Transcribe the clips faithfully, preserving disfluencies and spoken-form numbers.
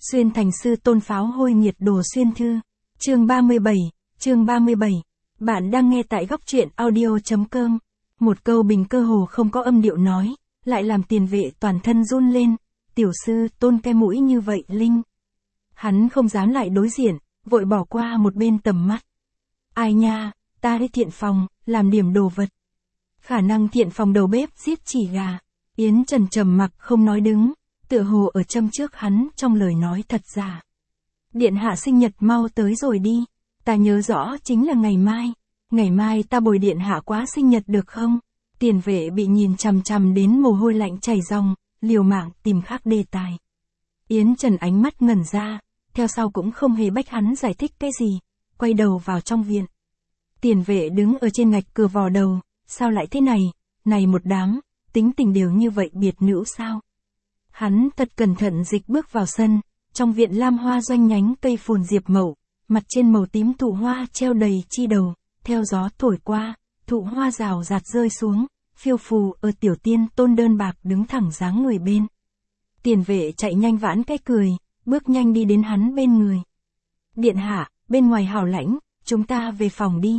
Xuyên thành sư tôn pháo hôi nhiệt đồ xuyên thư. Chương ba mươi bảy, chương ba mươi bảy. Bạn đang nghe tại góc truyện audio.com. Một câu bình cơ hồ không có âm điệu nói, lại làm tiền vệ toàn thân run lên. Tiểu sư tôn cái mũi như vậy Linh. Hắn không dám lại đối diện, vội bỏ qua một bên tầm mắt. Ai nha, ta đi thiện phòng, làm điểm đồ vật. Khả năng thiện phòng đầu bếp giết chỉ gà. Yến Trần trầm mặc không nói đứng, tựa hồ ở châm trước hắn trong lời nói thật giả. Điện hạ sinh nhật mau tới rồi đi, ta nhớ rõ chính là ngày mai, ngày mai ta bồi điện hạ quá sinh nhật được không? Tiền vệ bị nhìn chằm chằm đến mồ hôi lạnh chảy ròng, liều mạng tìm khác đề tài. Yến Trần ánh mắt ngẩn ra, theo sau cũng không hề bách hắn giải thích cái gì, quay đầu vào trong viện. Tiền vệ đứng ở trên ngạch cửa vò đầu, sao lại thế này, này một đám, tính tình đều như vậy biệt nữ sao? Hắn thật cẩn thận dịch bước vào sân, trong viện lam hoa doanh nhánh cây phồn diệp mậu, mặt trên màu tím thụ hoa treo đầy chi đầu, theo gió thổi qua, thụ hoa rào rạt rơi xuống, phiêu phù ở tiểu tiên tôn đơn bạc đứng thẳng dáng người bên. Tiền vệ chạy nhanh vãn cái cười, bước nhanh đi đến hắn bên người. Điện hạ, bên ngoài hào lãnh, chúng ta về phòng đi.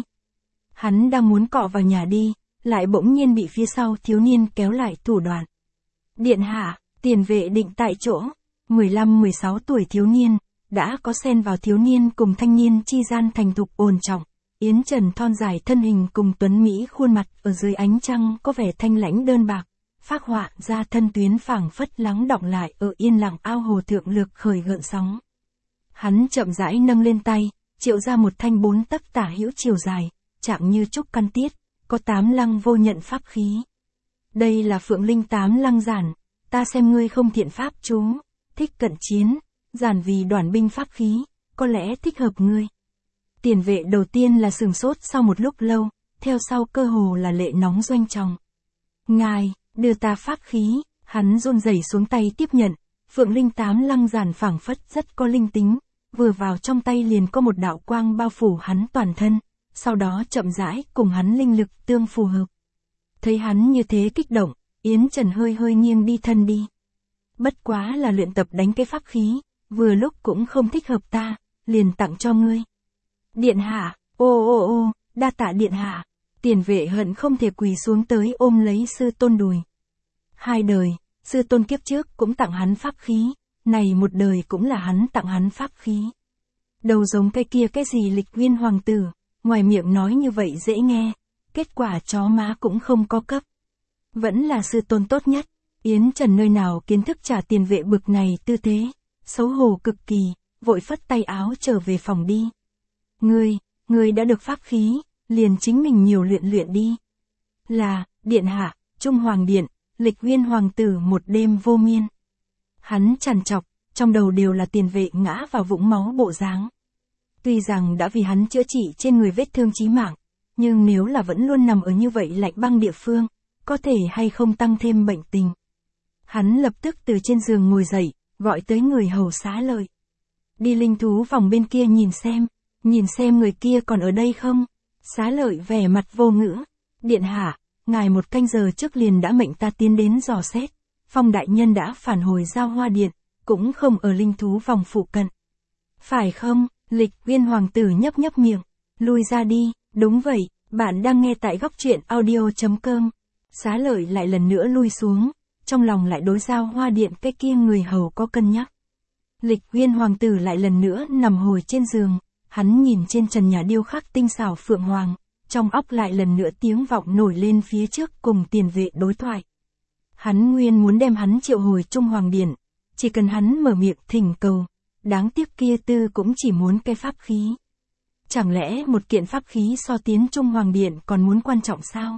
Hắn đang muốn cọ vào nhà đi, lại bỗng nhiên bị phía sau thiếu niên kéo lại thủ đoạn. Điện hạ, tiền vệ định tại chỗ, mười lăm mười sáu tuổi thiếu niên, đã có xen vào thiếu niên cùng thanh niên chi gian thành thục ổn trọng. Yến Trần thon dài thân hình cùng tuấn Mỹ khuôn mặt ở dưới ánh trăng có vẻ thanh lãnh đơn bạc, phác họa ra thân tuyến phảng phất lắng đọng lại ở yên lặng ao hồ thượng lược khởi gợn sóng. Hắn chậm rãi nâng lên tay, triệu ra một thanh bốn tấc tả hữu chiều dài, chạm như trúc căn tiết, có tám lăng vô nhận pháp khí. Đây là Phượng Linh tám lăng giản, ta xem ngươi không thiện pháp chú, thích cận chiến, giản vì đoàn binh pháp khí, có lẽ thích hợp ngươi. Tiền vệ đầu tiên là sừng sốt sau một lúc lâu, theo sau cơ hồ là lệ nóng doanh trọng. Ngài, đưa ta pháp khí, hắn run rẩy xuống tay tiếp nhận, Phượng Linh tám lăng giản phảng phất rất có linh tính, vừa vào trong tay liền có một đạo quang bao phủ hắn toàn thân, sau đó chậm rãi cùng hắn linh lực tương phù hợp. Thấy hắn như thế kích động, Yến Trần hơi hơi nghiêng đi thân đi. Bất quá là luyện tập đánh cái pháp khí, vừa lúc cũng không thích hợp ta, liền tặng cho ngươi. Điện hạ, ô ô ô, đa tạ điện hạ. Tiền vệ hận không thể quỳ xuống tới ôm lấy sư tôn đùi. Hai đời, sư tôn kiếp trước cũng tặng hắn pháp khí, này một đời cũng là hắn tặng hắn pháp khí. Đầu giống cái kia cái gì Lịch Nguyên hoàng tử, ngoài miệng nói như vậy dễ nghe, kết quả chó má cũng không có cấp. Vẫn là sư tôn tốt nhất. Yến Trần nơi nào kiến thức trả tiền vệ bực này tư thế, xấu hổ cực kỳ, vội phất tay áo trở về phòng đi. Ngươi, ngươi đã được pháp khí, liền chính mình nhiều luyện luyện đi. Là, điện hạ, Trung Hoàng Điện, Lịch Nguyên hoàng tử một đêm vô miên. Hắn trằn trọc, trong đầu đều là tiền vệ ngã vào vũng máu bộ dáng. Tuy rằng đã vì hắn chữa trị trên người vết thương chí mạng, nhưng nếu là vẫn luôn nằm ở như vậy lạnh băng địa phương, có thể hay không tăng thêm bệnh tình. Hắn lập tức từ trên giường ngồi dậy, gọi tới người hầu Xá Lợi. Đi linh thú vòng bên kia nhìn xem, nhìn xem người kia còn ở đây không? Xá Lợi vẻ mặt vô ngữ. Điện hạ, ngài một canh giờ trước liền đã mệnh ta tiến đến dò xét. Phong đại nhân đã phản hồi giao hoa điện, cũng không ở linh thú vòng phụ cận. Phải không? Lịch Nguyên hoàng tử nhấp nhấp miệng. Lui ra đi, đúng vậy, bạn đang nghe tại góc truyện audio.com. Xá Lợi lại lần nữa lui xuống, trong lòng lại đối giao hoa điện cái kia người hầu có cân nhắc. Lịch Nguyên hoàng tử lại lần nữa nằm hồi trên giường, hắn nhìn trên trần nhà điêu khắc tinh xảo phượng hoàng, trong óc lại lần nữa tiếng vọng nổi lên phía trước cùng tiền vệ đối thoại. Hắn nguyên muốn đem hắn triệu hồi Trung Hoàng Điện, chỉ cần hắn mở miệng thỉnh cầu, đáng tiếc kia tư cũng chỉ muốn cái pháp khí. Chẳng lẽ một kiện pháp khí so tiến Trung Hoàng Điện còn muốn quan trọng sao?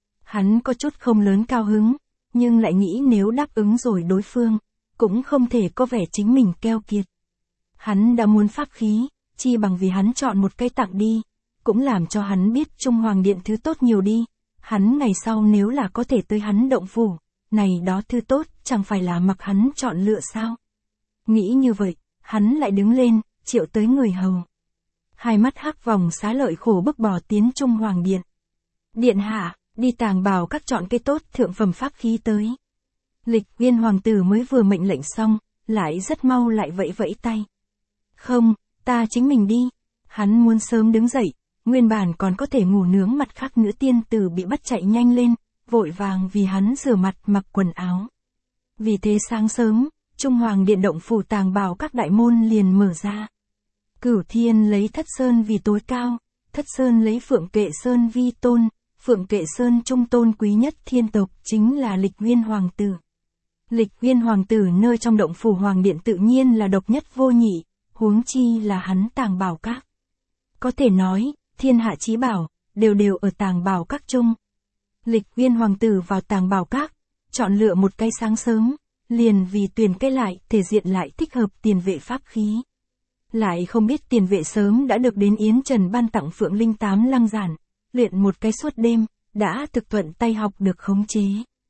Hắn có chút không lớn cao hứng, nhưng lại nghĩ nếu đáp ứng rồi đối phương, cũng không thể có vẻ chính mình keo kiệt. Hắn đã muốn pháp khí, chi bằng vì hắn chọn một cái tặng đi, cũng làm cho hắn biết Trung Hoàng Điện thứ tốt nhiều đi, hắn ngày sau nếu là có thể tới hắn động phủ, này đó thứ tốt chẳng phải là mặc hắn chọn lựa sao. Nghĩ như vậy, hắn lại đứng lên, triệu tới người hầu. Hai mắt hắc vòng Xá Lợi khổ bức bò tiến Trung Hoàng Điện. Điện hạ, đi tàng bảo các chọn cây tốt thượng phẩm pháp khí tới. Lịch Nguyên hoàng tử mới vừa mệnh lệnh xong, lại rất mau lại vẫy vẫy tay. Không, ta chính mình đi. Hắn muốn sớm đứng dậy, nguyên bản còn có thể ngủ nướng mặt khác nữ tiên tử bị bắt chạy nhanh lên, vội vàng vì hắn rửa mặt mặc quần áo. Vì thế sáng sớm, Trung Hoàng Điện động phủ tàng bảo các đại môn liền mở ra. Cửu Thiên lấy Thất Sơn vì tối cao, Thất Sơn lấy Phượng Kệ Sơn vi tôn, Phượng Kệ Sơn trung tôn quý nhất thiên tộc chính là Lịch Uyên Hoàng tử. Lịch Uyên Hoàng tử nơi trong động phủ Hoàng Điện tự nhiên là độc nhất vô nhị, huống chi là hắn tàng bảo các. Có thể nói, thiên hạ chí bảo, đều đều ở tàng bảo các chung. Lịch Uyên Hoàng tử vào tàng bảo các, chọn lựa một cái sáng sớm, liền vì tuyển cái lại thể diện lại thích hợp tiền vệ pháp khí. Lại không biết tiền vệ sớm đã được đến Yến Trần ban tặng Phượng Linh Tám Lăng Giản, luyện một cái suốt đêm, đã thực thuận tay học được khống chế.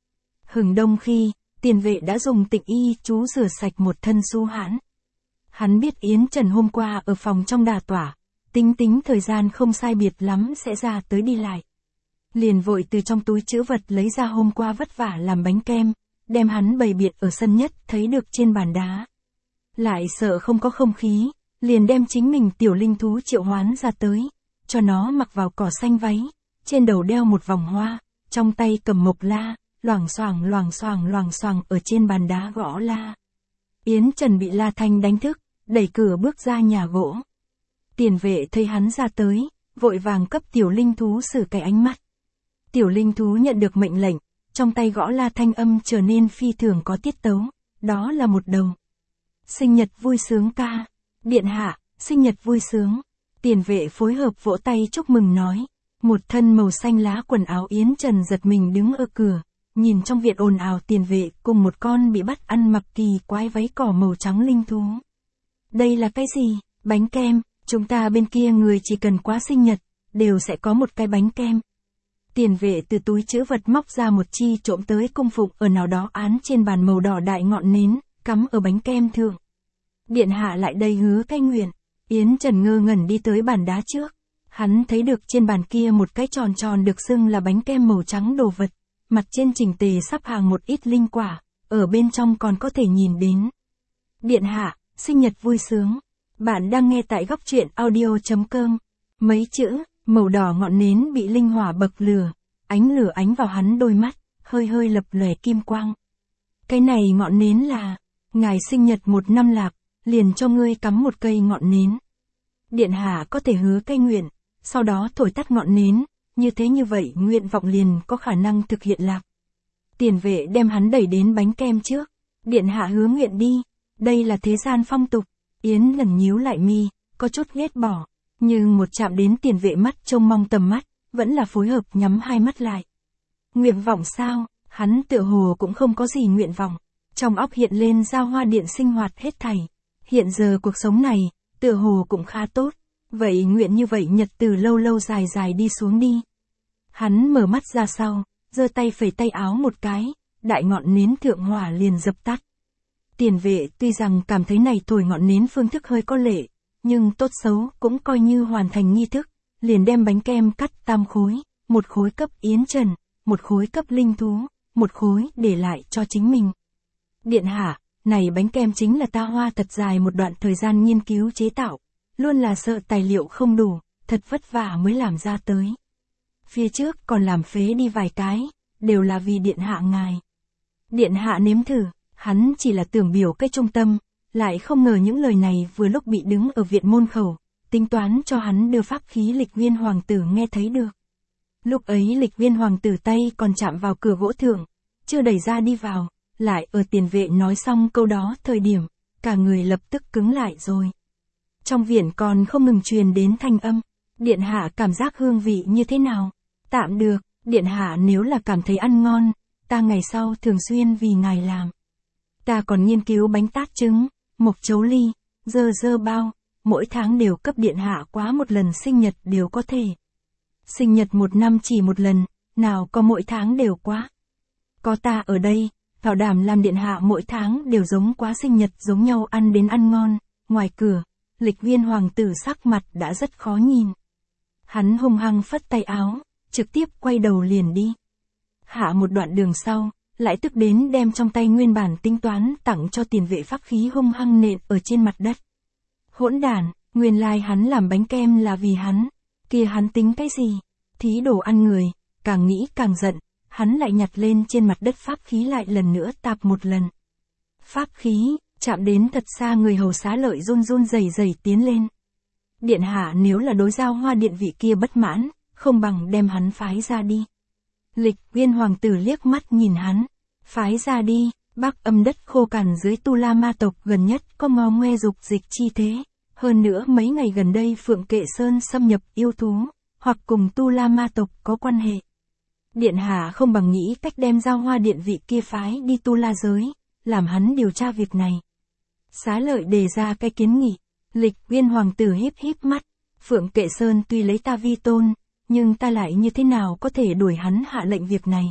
Hừng đông khi, tiền vệ đã dùng tịnh y chú rửa sạch một thân su hãn. Hắn biết Yến Trần hôm qua ở phòng trong đà tỏa, tính tính thời gian không sai biệt lắm sẽ ra tới đi lại. Liền vội từ trong túi trữ vật lấy ra hôm qua vất vả làm bánh kem, đem hắn bày biện ở sân nhất thấy được trên bàn đá. Lại sợ không có không khí, liền đem chính mình tiểu linh thú triệu hoán ra tới, cho nó mặc vào cỏ xanh váy, trên đầu đeo một vòng hoa, trong tay cầm mộc la, loảng xoảng loảng xoảng loảng xoảng ở trên bàn đá gõ la. Yến Trần bị La Thanh đánh thức, đẩy cửa bước ra nhà gỗ. Tiền vệ thấy hắn ra tới, vội vàng cấp tiểu linh thú xử cái ánh mắt. Tiểu linh thú nhận được mệnh lệnh, trong tay gõ la thanh âm trở nên phi thường có tiết tấu, đó là một đầu. Sinh nhật vui sướng ca, điện hạ, sinh nhật vui sướng. Tiền vệ phối hợp vỗ tay chúc mừng nói. Một thân màu xanh lá quần áo Yến Trần giật mình đứng ở cửa, nhìn trong viện ồn ào tiền vệ cùng một con bị bắt ăn mặc kỳ quái váy cỏ màu trắng linh thú. Đây là cái gì? Bánh kem, chúng ta bên kia người chỉ cần quá sinh nhật, đều sẽ có một cái bánh kem. Tiền vệ từ túi trữ vật móc ra một chi trộm tới cung phụng ở nào đó án trên bàn màu đỏ đại ngọn nến, cắm ở bánh kem thượng. Điện hạ lại đây hứa cái nguyện. Yến Trần ngơ ngẩn đi tới bàn đá trước. Hắn thấy được trên bàn kia một cái tròn tròn được xưng là bánh kem màu trắng đồ vật. Mặt trên chỉnh tề sắp hàng một ít linh quả, ở bên trong còn có thể nhìn đến. Điện hạ, sinh nhật vui sướng. Bạn đang nghe tại góc truyện audio chấm com. Mấy chữ, màu đỏ ngọn nến bị linh hỏa bậc lửa, ánh lửa ánh vào hắn đôi mắt, hơi hơi lập lòe kim quang. Cái này ngọn nến là, ngài sinh nhật một năm lạc, liền cho ngươi cắm một cây ngọn nến. Điện hạ có thể hứa cái nguyện, sau đó thổi tắt ngọn nến, như thế như vậy nguyện vọng liền có khả năng thực hiện lạc. Tiền vệ đem hắn đẩy đến bánh kem trước. Điện hạ hứa nguyện đi, đây là thế gian phong tục. Yến lần nhíu lại mi, có chút ghét bỏ, nhưng một chạm đến tiền vệ mắt trông mong tầm mắt, vẫn là phối hợp nhắm hai mắt lại. Nguyện vọng sao? Hắn tựa hồ cũng không có gì nguyện vọng. Trong óc hiện lên giao hoa điện sinh hoạt hết thảy. Hiện giờ cuộc sống này, tựa hồ cũng khá tốt. Vậy nguyện như vậy nhật từ lâu lâu dài dài đi xuống đi. Hắn mở mắt ra sau, giơ tay phẩy tay áo một cái, đại ngọn nến thượng hỏa liền dập tắt. Tiền vệ tuy rằng cảm thấy này thổi ngọn nến phương thức hơi có lệ, nhưng tốt xấu cũng coi như hoàn thành nghi thức, liền đem bánh kem cắt tam khối, một khối cấp Yến Trần, một khối cấp linh thú, một khối để lại cho chính mình. Điện hạ, này bánh kem chính là ta hoa thật dài một đoạn thời gian nghiên cứu chế tạo, luôn là sợ tài liệu không đủ, thật vất vả mới làm ra tới. Phía trước còn làm phế đi vài cái, đều là vì điện hạ ngài. Điện hạ nếm thử, hắn chỉ là tưởng biểu cái trung tâm, lại không ngờ những lời này vừa lúc bị đứng ở viện môn khẩu, tính toán cho hắn đưa pháp khí Lịch Viên hoàng tử nghe thấy được. Lúc ấy Lịch Viên hoàng tử tay còn chạm vào cửa gỗ thượng, chưa đẩy ra đi vào, lại ở tiền vệ nói xong câu đó thời điểm, cả người lập tức cứng lại rồi. Trong viện còn không ngừng truyền đến thanh âm, điện hạ cảm giác hương vị như thế nào? Tạm được, điện hạ nếu là cảm thấy ăn ngon, ta ngày sau thường xuyên vì ngài làm. Ta còn nghiên cứu bánh tát trứng, mộc chấu ly, dơ dơ bao, mỗi tháng đều cấp điện hạ quá một lần sinh nhật đều có thể. Sinh nhật một năm chỉ một lần, nào có mỗi tháng đều quá. Có ta ở đây, bảo đảm làm điện hạ mỗi tháng đều giống quá sinh nhật giống nhau ăn đến ăn ngon. Ngoài cửa, Lịch Viên hoàng tử sắc mặt đã rất khó nhìn. Hắn hung hăng phất tay áo, trực tiếp quay đầu liền đi. Hạ một đoạn đường sau, lại tức đến đem trong tay nguyên bản tính toán tặng cho tiền vệ pháp khí hung hăng nện ở trên mặt đất. Hỗn đản, nguyên lai hắn làm bánh kem là vì hắn, kia hắn tính cái gì? Thí đồ ăn người, càng nghĩ càng giận, hắn lại nhặt lên trên mặt đất pháp khí lại lần nữa tạp một lần. Pháp khí, chạm đến thật xa người hầu Xá Lợi run run rẩy rẩy tiến lên. Điện hạ nếu là đối Giao Hoa điện vị kia bất mãn, không bằng đem hắn phái ra đi. Lịch Uyên hoàng tử liếc mắt nhìn hắn, phái ra đi, Bắc Âm đất khô cằn dưới Tu La ma tộc gần nhất có ngao ngoe dục dịch chi thế, hơn nữa mấy ngày gần đây Phượng Kệ Sơn xâm nhập yêu thú, hoặc cùng Tu La ma tộc có quan hệ. Điện hạ không bằng nghĩ cách đem Giao Hoa điện vị kia phái đi Tu La giới, làm hắn điều tra việc này. Xá Lợi đề ra cái kiến nghị, Lịch Uyên hoàng tử híp híp mắt, Phượng Kệ Sơn tuy lấy ta vi tôn, nhưng ta lại như thế nào có thể đuổi hắn hạ lệnh việc này.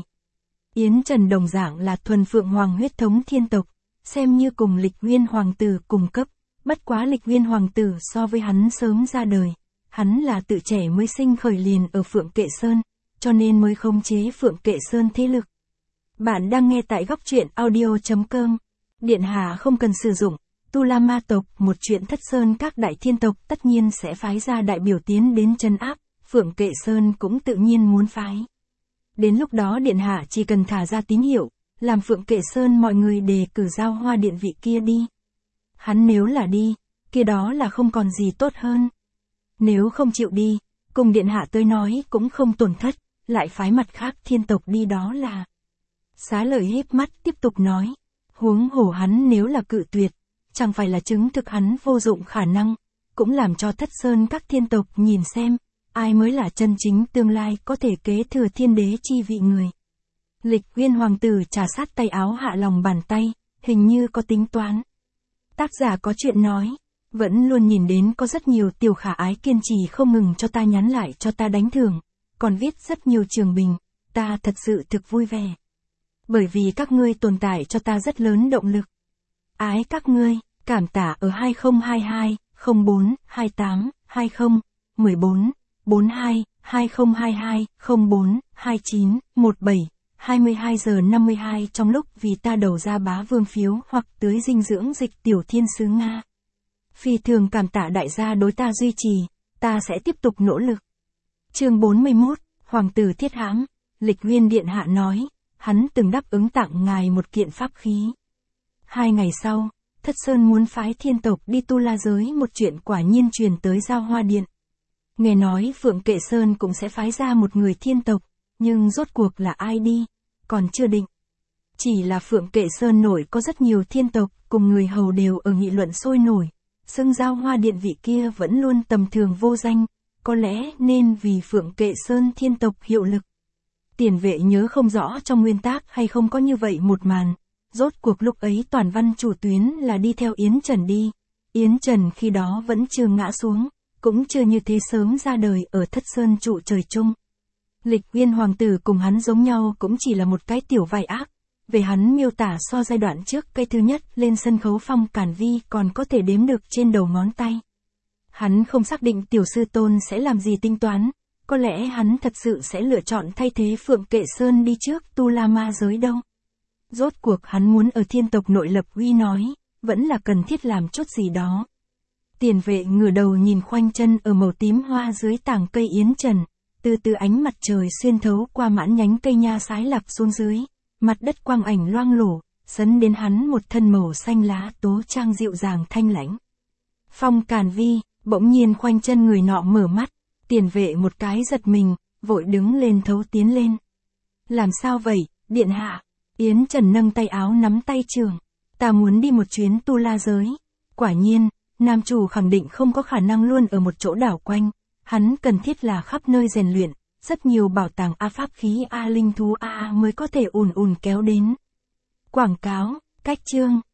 Yến Trần đồng dạng là thuần Phượng Hoàng huyết thống thiên tộc, xem như cùng Lịch Uyên hoàng tử cùng cấp, bất quá Lịch Uyên hoàng tử so với hắn sớm ra đời, hắn là tự trẻ mới sinh khởi liền ở Phượng Kệ Sơn, cho nên mới khống chế Phượng Kệ Sơn thế lực. Bạn đang nghe tại góc truyện audio chấm com. Điện hạ không cần sử dụng Tu La ma tộc, một chuyện Thất Sơn các đại thiên tộc tất nhiên sẽ phái ra đại biểu tiến đến trấn áp, Phượng Kệ Sơn cũng tự nhiên muốn phái. Đến lúc đó điện hạ chỉ cần thả ra tín hiệu, làm Phượng Kệ Sơn mọi người đề cử Giao Hoa điện vị kia đi. Hắn nếu là đi, kia đó là không còn gì tốt hơn. Nếu không chịu đi, cùng điện hạ tới nói cũng không tổn thất, lại phái mặt khác thiên tộc đi đó là. Xá Lợi híp mắt tiếp tục nói, huống hổ hắn nếu là cự tuyệt, chẳng phải là chứng thực hắn vô dụng khả năng, cũng làm cho Thất Sơn các thiên tộc nhìn xem, ai mới là chân chính tương lai có thể kế thừa thiên đế chi vị người. Lịch Uyên hoàng tử trà sát tay áo hạ lòng bàn tay, hình như có tính toán. Tác giả có chuyện nói, vẫn luôn nhìn đến có rất nhiều tiểu khả ái kiên trì không ngừng cho ta nhắn lại cho ta đánh thưởng, còn viết rất nhiều trường bình, ta thật sự thực vui vẻ. Bởi vì các ngươi tồn tại cho ta rất lớn động lực. Ái các ngươi, cảm tả ở hai không hai hai, không bốn, hai tám, hai không, mười bốn, bốn hai, hai không hai hai, không bốn, hai chín, một bảy, hai mươi hai giờ năm mươi hai trong lúc vì ta đầu ra bá vương phiếu hoặc tưới dinh dưỡng dịch tiểu thiên sứ Nga. Phi thường cảm tạ đại gia đối ta duy trì, ta sẽ tiếp tục nỗ lực. Chương bốn mươi mốt, Hoàng tử Thiết Hãm, Lịch Uyên điện hạ nói, hắn từng đáp ứng tặng ngài một kiện pháp khí. Hai ngày sau, Thất Sơn muốn phái thiên tộc đi Tu La giới, một chuyện quả nhiên truyền tới Giao Hoa điện. Nghe nói Phượng Kệ Sơn cũng sẽ phái ra một người thiên tộc, nhưng rốt cuộc là ai đi, còn chưa định. Chỉ là Phượng Kệ Sơn nổi có rất nhiều thiên tộc, cùng người hầu đều ở nghị luận sôi nổi, xưng Giao Hoa điện vị kia vẫn luôn tầm thường vô danh, có lẽ nên vì Phượng Kệ Sơn thiên tộc hiệu lực. Tiền vệ nhớ không rõ trong nguyên tác hay không có như vậy một màn, rốt cuộc lúc ấy toàn văn chủ tuyến là đi theo Yến Trần đi, Yến Trần khi đó vẫn chưa ngã xuống, cũng chưa như thế sớm ra đời ở Thất Sơn trụ trời chung. Lịch Uyên hoàng tử cùng hắn giống nhau cũng chỉ là một cái tiểu vai ác, về hắn miêu tả so giai đoạn trước cây thứ nhất lên sân khấu Phong Cản Vi còn có thể đếm được trên đầu ngón tay. Hắn không xác định tiểu sư tôn sẽ làm gì tính toán, có lẽ hắn thật sự sẽ lựa chọn thay thế Phượng Kệ Sơn đi trước Tu La ma giới đâu. Rốt cuộc hắn muốn ở thiên tộc nội lập uy nói, vẫn là cần thiết làm chút gì đó. Tiền vệ ngửa đầu nhìn khoanh chân ở màu tím hoa dưới tảng cây Yến Trần, từ từ ánh mặt trời xuyên thấu qua mãn nhánh cây nha sái lạc xuống dưới, mặt đất quang ảnh loang lổ, sấn đến hắn một thân màu xanh lá tố trang dịu dàng thanh lãnh. Phong Cản Vi, bỗng nhiên khoanh chân người nọ mở mắt, tiền vệ một cái giật mình, vội đứng lên thấu tiến lên. Làm sao vậy, điện hạ? Yến Trần nâng tay áo nắm tay trường, ta muốn đi một chuyến Tu La giới. Quả nhiên, nam chủ khẳng định không có khả năng luôn ở một chỗ đảo quanh, hắn cần thiết là khắp nơi rèn luyện, rất nhiều bảo tàng A pháp khí A linh thú A mới có thể ùn ùn kéo đến. Quảng cáo, cách chương.